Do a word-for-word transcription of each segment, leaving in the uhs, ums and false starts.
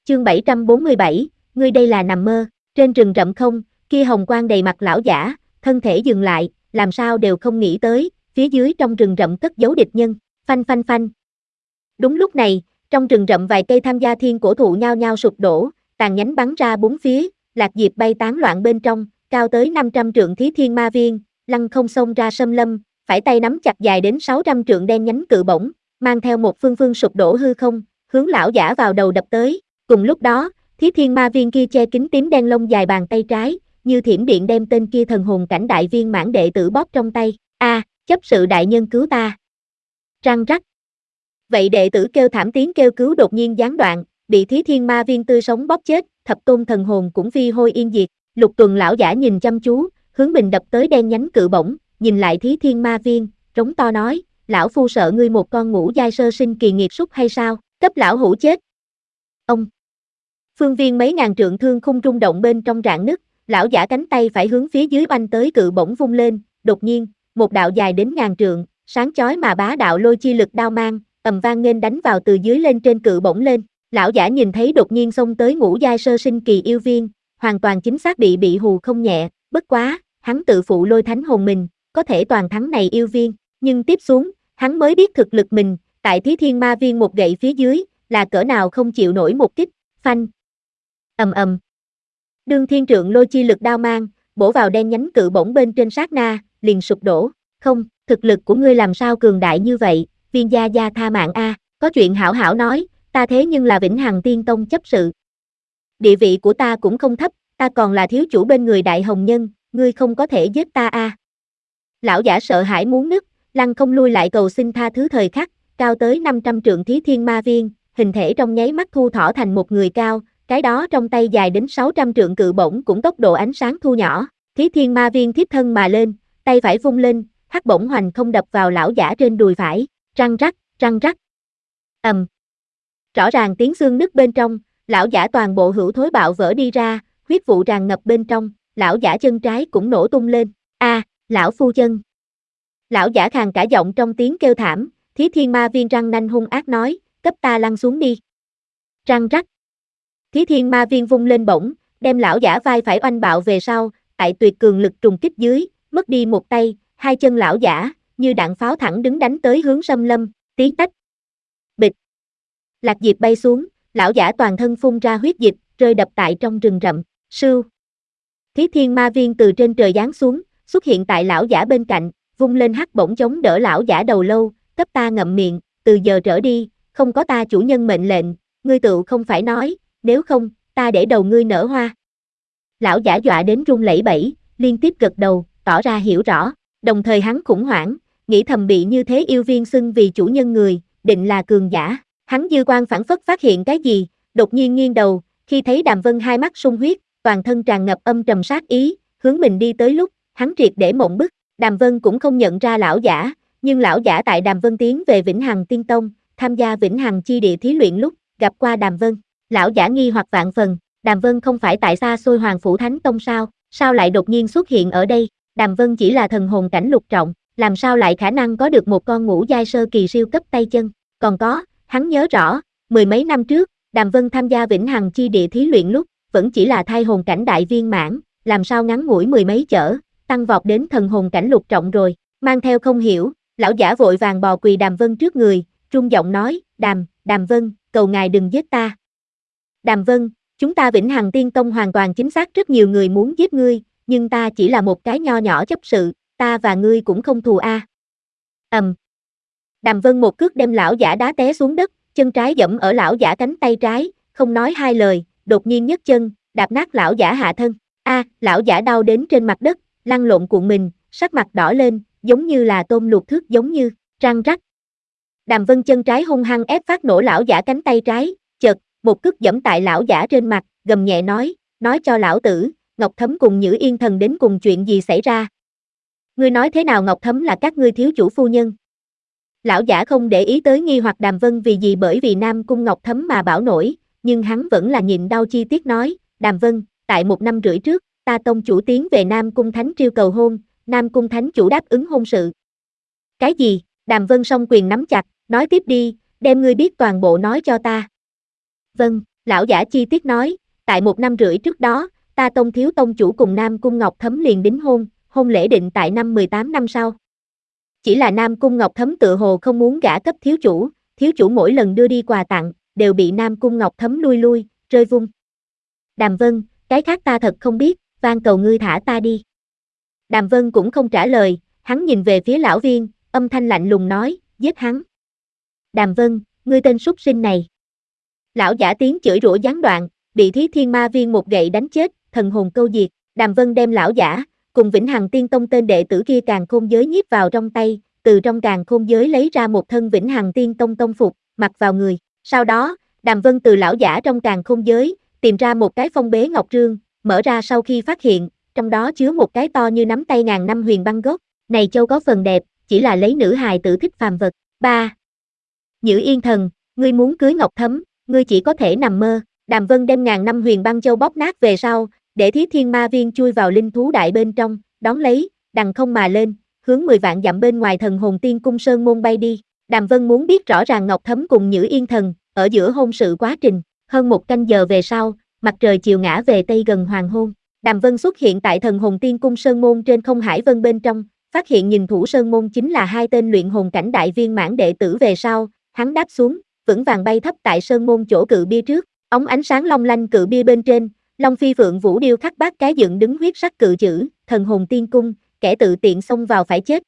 Chương bảy trăm bốn mươi bảy, ngươi đây là nằm mơ, trên rừng rậm không, kia hồng quang đầy mặt lão giả, thân thể dừng lại, làm sao đều không nghĩ tới, phía dưới trong rừng rậm cất giấu địch nhân, phanh phanh phanh. Đúng lúc này, trong rừng rậm vài cây tham gia thiên cổ thụ nhao nhao sụp đổ, tàn nhánh bắn ra bốn phía, lạc diệp bay tán loạn bên trong, cao tới năm trăm trượng Thí Thiên Ma Viên, lăng không xông ra xâm lâm, phải tay nắm chặt dài đến sáu trăm trượng đen nhánh cự bổng, mang theo một phương phương sụp đổ hư không, hướng lão giả vào đầu đập tới. Cùng lúc đó, Thí Thiên Ma Viên kia che kín tím đen lông dài bàn tay trái, như thiểm điện đem tên kia thần hồn cảnh đại viên mãn đệ tử bóp trong tay. A, à, chấp sự đại nhân cứu ta. Răng rắc. Vậy đệ tử kêu thảm tiếng kêu cứu đột nhiên gián đoạn, bị Thí Thiên Ma Viên tươi sống bóp chết, thập tôn thần hồn cũng phi hôi yên diệt. Lục Tuần lão giả nhìn chăm chú, hướng mình đập tới đen nhánh cự bổng, nhìn lại Thí Thiên Ma Viên, rống to nói, lão phu sợ ngươi một con ngũ giai sơ sinh kỳ nghiệt súc hay sao, cấp lão hủ chết. Ông. Phương viên mấy ngàn trượng thương khung rung động bên trong rạn nứt, lão giả cánh tay phải hướng phía dưới oanh tới cự bổng vung lên, đột nhiên, một đạo dài đến ngàn trượng, sáng chói mà bá đạo lôi chi lực đao mang, ầm vang nghênh đánh vào từ dưới lên trên cự bổng lên. Lão giả nhìn thấy đột nhiên xông tới ngũ giai sơ sinh kỳ yêu viên, hoàn toàn chính xác bị bị hù không nhẹ, bất quá, hắn tự phụ lôi thánh hồn mình, có thể toàn thắng này yêu viên, nhưng tiếp xuống, hắn mới biết thực lực mình, tại Thí Thiên Ma Viên một gậy phía dưới, là cỡ nào không chịu nổi một kích, phanh. Ầm ầm. Đương thiên trượng lôi chi lực đao mang, bổ vào đen nhánh cự bổng bên trên sát na, liền sụp đổ. Không, thực lực của ngươi làm sao cường đại như vậy, Viên gia gia tha mạng a, có chuyện hảo hảo nói, ta thế nhưng là Vĩnh Hằng Tiên Tông chấp sự. Địa vị của ta cũng không thấp, ta còn là thiếu chủ bên người đại hồng nhân, ngươi không có thể giết ta a. Lão giả sợ hãi muốn nứt, lăng không lui lại cầu xin tha thứ thời khắc, cao tới năm trăm trượng Thí Thiên Ma Viên, hình thể trong nháy mắt thu thỏ thành một người cao, cái đó trong tay dài đến sáu trăm trượng cự bổng cũng tốc độ ánh sáng thu nhỏ. Thí Thiên Ma Viên thiếp thân mà lên, tay phải vung lên, hắc bổng hoành không đập vào lão giả trên đùi phải, răng rắc, răng rắc. Ầm. Rõ ràng tiếng xương nứt bên trong, lão giả toàn bộ hữu thối bạo vỡ đi ra, huyết vụ tràn ngập bên trong, lão giả chân trái cũng nổ tung lên. A, à, lão phu chân. Lão giả khàn cả giọng trong tiếng kêu thảm, Thí Thiên Ma Viên răng nanh hung ác nói, cấp ta lăn xuống đi. Răng rắc. Thí Thiên Ma Viên vung lên bổng, đem lão giả vai phải oanh bạo về sau, tại tuyệt cường lực trùng kích dưới, mất đi một tay, hai chân lão giả, như đạn pháo thẳng đứng đánh tới hướng xâm lâm, tiếng tách. Bịch. Lạc diệp bay xuống, lão giả toàn thân phun ra huyết dịch, rơi đập tại trong rừng rậm, sưu. Thí Thiên Ma Viên từ trên trời giáng xuống, xuất hiện tại lão giả bên cạnh, vung lên hắc bổng chống đỡ lão giả đầu lâu, cấp ta ngậm miệng, từ giờ trở đi, không có ta chủ nhân mệnh lệnh, ngươi tự không phải nói, nếu không, ta để đầu ngươi nở hoa. Lão giả dọa đến run lẩy bẩy, liên tiếp gật đầu, tỏ ra hiểu rõ, đồng thời hắn khủng hoảng, nghĩ thầm bị như thế yêu viên xưng vì chủ nhân người, định là cường giả. Hắn dư quan phản phất phát hiện cái gì, đột nhiên nghiêng đầu, khi thấy Đàm Vân hai mắt sung huyết, toàn thân tràn ngập âm trầm sát ý, hướng mình đi tới lúc, hắn triệt để mộng bức. Đàm Vân cũng không nhận ra lão giả, nhưng lão giả tại Đàm Vân tiến về Vĩnh Hằng Tiên Tông, tham gia Vĩnh Hằng chi địa thí luyện lúc, gặp qua Đàm Vân. Lão giả nghi hoặc vạn phần, Đàm Vân không phải tại xa xôi Hoàng Phủ Thánh Tông sao, sao lại đột nhiên xuất hiện ở đây, Đàm Vân chỉ là thần hồn cảnh lục trọng, làm sao lại khả năng có được một con ngũ giai sơ kỳ siêu cấp tay chân, còn có, hắn nhớ rõ, mười mấy năm trước, Đàm Vân tham gia Vĩnh Hằng chi địa thí luyện lúc, vẫn chỉ là thai hồn cảnh đại viên mãn, làm sao ngắn ngủi mười mấy chở, tăng vọt đến thần hồn cảnh lục trọng rồi, mang theo không hiểu, lão giả vội vàng bò quỳ Đàm Vân trước người, trung giọng nói, Đàm, Đàm Vân, cầu ngài đừng giết ta. Đàm Vân, chúng ta Vĩnh Hằng Tiên Tông hoàn toàn chính xác rất nhiều người muốn giết ngươi, nhưng ta chỉ là một cái nho nhỏ chấp sự, ta và ngươi cũng không thù a. Ầm. Um. Đàm Vân một cước đem lão giả đá té xuống đất, chân trái giẫm ở lão giả cánh tay trái, không nói hai lời, đột nhiên nhấc chân, đạp nát lão giả hạ thân. A, à, lão giả đau đến trên mặt đất, lăn lộn cuộn mình, sắc mặt đỏ lên, giống như là tôm luộc thước giống như, răng rắc. Đàm Vân chân trái hung hăng ép phát nổ lão giả cánh tay trái, chợt, một cước giẫm tại lão giả trên mặt, gầm nhẹ nói, nói cho lão tử, Ngọc Thấm cùng Nhữ Yên Thần đến cùng chuyện gì xảy ra. Ngươi nói thế nào Ngọc Thấm là các ngươi thiếu chủ phu nhân? Lão giả không để ý tới nghi hoặc Đàm Vân vì gì bởi vì Nam Cung Ngọc Thấm mà bảo nổi, nhưng hắn vẫn là nhịn đau chi tiết nói, Đàm Vân, tại một năm rưỡi trước, ta tông chủ tiến về Nam Cung Thánh triêu cầu hôn, Nam Cung Thánh chủ đáp ứng hôn sự. Cái gì? Đàm Vân song quyền nắm chặt, nói tiếp đi, đem ngươi biết toàn bộ nói cho ta. Vâng, Lão giả chi tiết nói, tại một năm rưỡi trước đó, ta Tông thiếu tông chủ cùng Nam Cung Ngọc Thấm liền đính hôn, hôn lễ định tại năm mười tám năm sau. Chỉ là Nam Cung Ngọc Thấm tự hồ không muốn gả cấp thiếu chủ, thiếu chủ mỗi lần đưa đi quà tặng, đều bị Nam Cung Ngọc Thấm lui lui, rơi vung. Đàm Vân, cái khác ta thật không biết, van cầu ngươi thả ta đi. Đàm Vân cũng không trả lời, hắn nhìn về phía lão viên, âm thanh lạnh lùng nói, giết hắn. Đàm Vân, ngươi tên súc sinh này. Lão giả tiếng chửi rủa gián đoạn, bị Thí Thiên Ma Viên một gậy đánh chết, thần hồn câu diệt. Đàm Vân đem lão giả, cùng Vĩnh Hằng Tiên Tông tên đệ tử kia càn khôn giới nhiếp vào trong tay, từ trong càn khôn giới lấy ra một thân Vĩnh Hằng Tiên Tông tông phục, mặc vào người. Sau đó, Đàm Vân từ lão giả trong càn khôn giới, tìm ra một cái phong bế ngọc trương, mở ra sau khi phát hiện, trong đó chứa một cái to như nắm tay ngàn năm huyền băng gốc. Này châu có phần đẹp, chỉ là lấy nữ hài tử thích phàm vật. ba. Nhữ Yên Thần, ngươi muốn cưới Ngọc Thấm, ngươi chỉ có thể nằm mơ. Đàm Vân đem ngàn năm huyền băng châu bóp nát về sau, để Thí Thiên Ma Viên chui vào linh thú đại bên trong, đón lấy, đằng không mà lên, hướng mười vạn dặm bên ngoài Thần Hồn Tiên Cung Sơn môn bay đi. Đàm Vân muốn biết rõ ràng Ngọc Thấm cùng Nhữ Yên Thần, ở giữa hôn sự quá trình. Hơn một canh giờ về sau, mặt trời chiều ngã về tây gần hoàng hôn. Đàm Vân xuất hiện tại Thần Hồn Tiên Cung Sơn môn trên không hải vân bên trong, phát hiện nhìn thủ sơn môn chính là hai tên luyện hồn cảnh đại viên mãn đệ tử về sau, hắn đáp xuống, vững vàng bay thấp tại sơn môn chỗ cự bia trước, ống ánh sáng long lanh cự bia bên trên, Long Phi Phượng Vũ điêu khắc bát cái dựng đứng huyết sắc cự chữ, Thần Hồn Tiên Cung, kẻ tự tiện xông vào phải chết.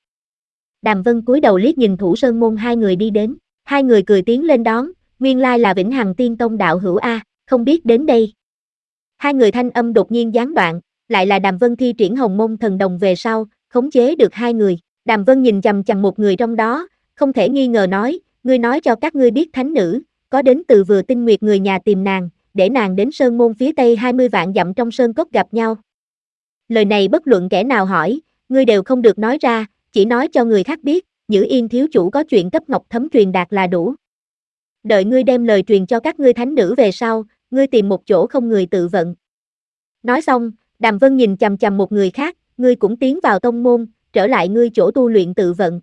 Đàm Vân cúi đầu liếc nhìn thủ sơn môn hai người đi đến, hai người cười tiến lên đón, nguyên lai là Vĩnh Hằng Tiên Tông đạo hữu a, không biết đến đây. Hai người thanh âm đột nhiên gián đoạn, lại là Đàm Vân thi triển Hồng Môn Thần Đồng về sau, khống chế được hai người. Đàm Vân nhìn chằm chằm một người trong đó, không thể nghi ngờ nói, ngươi nói cho các ngươi biết thánh nữ, có đến từ Vừa Tinh Nguyệt người nhà tìm nàng, để nàng đến sơn môn phía tây hai mươi vạn dặm trong sơn cốc gặp nhau. Lời này bất luận kẻ nào hỏi, ngươi đều không được nói ra, chỉ nói cho người khác biết, Nhữ Yên thiếu chủ có chuyện cấp Ngọc Thấm truyền đạt là đủ. Đợi ngươi đem lời truyền cho các ngươi thánh nữ về sau, ngươi tìm một chỗ không người tự vận. Nói xong, Đàm Vân nhìn chằm chằm một người khác, ngươi cũng tiến vào tông môn, trở lại ngươi chỗ tu luyện tự vận.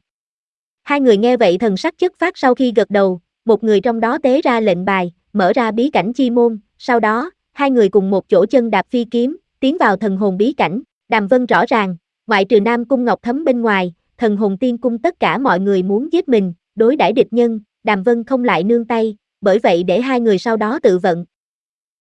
Hai người nghe vậy thần sắc chất phát sau khi gật đầu, một người trong đó tế ra lệnh bài, mở ra bí cảnh chi môn, sau đó, hai người cùng một chỗ chân đạp phi kiếm, tiến vào thần hồn bí cảnh. Đàm Vân rõ ràng, ngoại trừ Nam Cung Ngọc Thấm bên ngoài, Thần Hồn Tiên Cung tất cả mọi người muốn giết mình, đối đãi địch nhân, Đàm Vân không lại nương tay, bởi vậy để hai người sau đó tự vận,